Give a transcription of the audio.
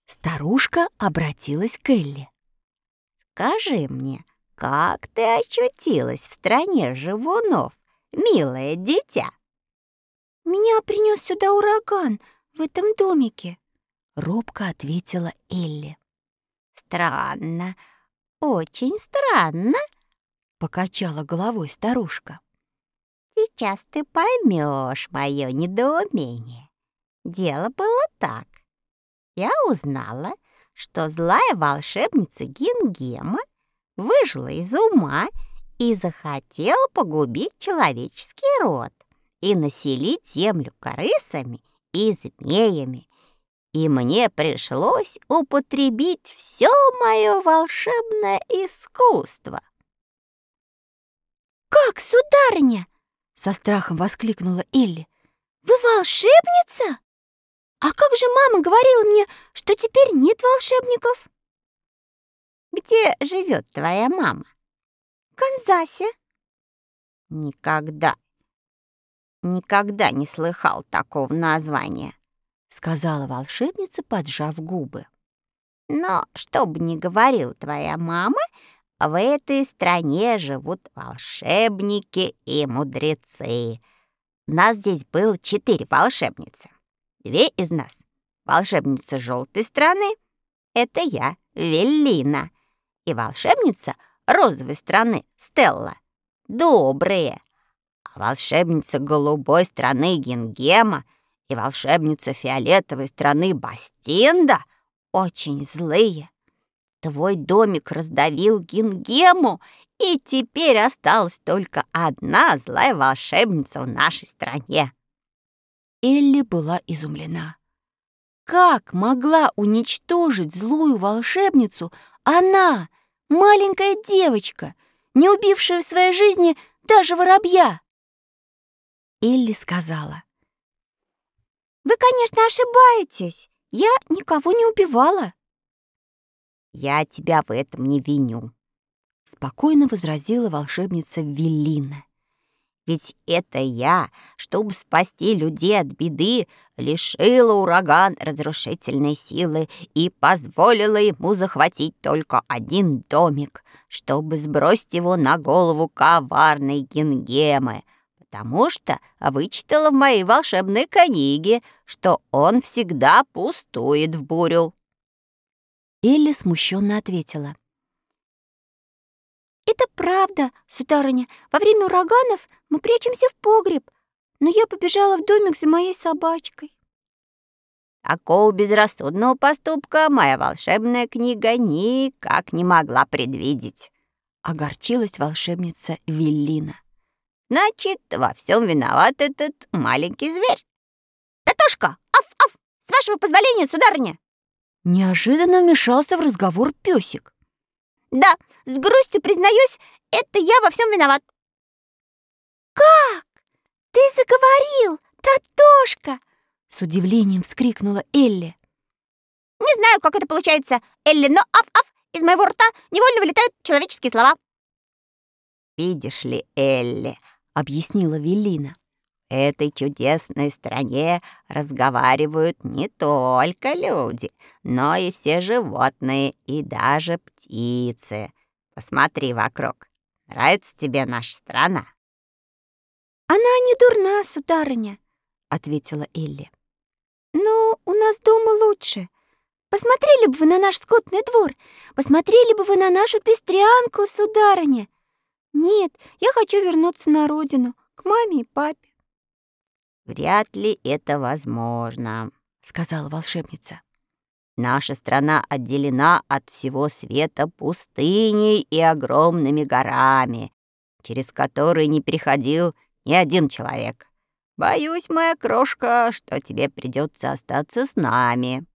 Старушка обратилась к Элли. «Скажи мне, как ты очутилась в стране живунов, милое дитя?» «Меня принес сюда ураган в этом домике», — робко ответила Элли. «Странно, очень странно», — покачала головой старушка. «Сейчас ты поймешь мое недоумение. Дело было так. Я узнала, что злая волшебница Гингема выжила из ума и захотела погубить человеческий род и населить землю крысами и змеями. И мне пришлось употребить все мое волшебное искусство». «Как, сударыня?» — со страхом воскликнула Элли. «Вы волшебница? А как же мама говорила мне, что теперь нет волшебников?» «Где живет твоя мама?» «В Канзасе». «Никогда не слыхал такого названия», — сказала волшебница, поджав губы. «Но что бы ни говорила твоя мама, в этой стране живут волшебники и мудрецы. Нас здесь было 4 волшебницы. 2 из нас — волшебница желтой страны, это я, Веллина, и волшебница розовой страны, Стелла, добрые. А волшебница голубой страны Гингема и волшебница фиолетовой страны Бастинда очень злые. Твой домик раздавил Гингему, и теперь осталась только одна злая волшебница в нашей стране». Элли была изумлена. Как могла уничтожить злую волшебницу она, маленькая девочка, не убившая в своей жизни даже воробья? Элли сказала: «Вы, конечно, ошибаетесь. Я никого не убивала». «Я тебя в этом не виню», — спокойно возразила волшебница Веллина. «Ведь это я, чтобы спасти людей от беды, лишила ураган разрушительной силы и позволила ему захватить только один домик, чтобы сбросить его на голову коварной Гингемы, потому что вычитала в моей волшебной книге, что он всегда пустует в бурю». Элли смущенно ответила: «Это правда, сударыня. Во время ураганов мы прячемся в погреб, но я побежала в домик за моей собачкой». Такого безрассудного поступка моя волшебная книга никак не могла предвидеть. Огорчилась волшебница Веллина. «Значит, во всем виноват этот маленький зверь». «Татошка! Аф-аф! С вашего позволения, сударыня!» Неожиданно вмешался в разговор песик. «Да, с грустью признаюсь, это я во всем виноват». «Как? Ты заговорил, Татошка!» — с удивлением вскрикнула Элли. «Не знаю, как это получается, Элли, но аф-аф, из моего рта невольно вылетают человеческие слова». «Видишь ли, Элли, — объяснила Веллина, — в этой чудесной стране разговаривают не только люди, но и все животные и даже птицы. Посмотри вокруг. Нравится тебе наша страна?» «Она не дурна, сударыня», — ответила Элли. «Но у нас дома лучше. Посмотрели бы вы на наш скотный двор, посмотрели бы вы на нашу пестрянку, сударыня. Нет, я хочу вернуться на родину, к маме и папе». «Вряд ли это возможно», — сказала волшебница. «Наша страна отделена от всего света пустыней и огромными горами, через которые не переходил ни один человек. Боюсь, моя крошка, что тебе придется остаться с нами».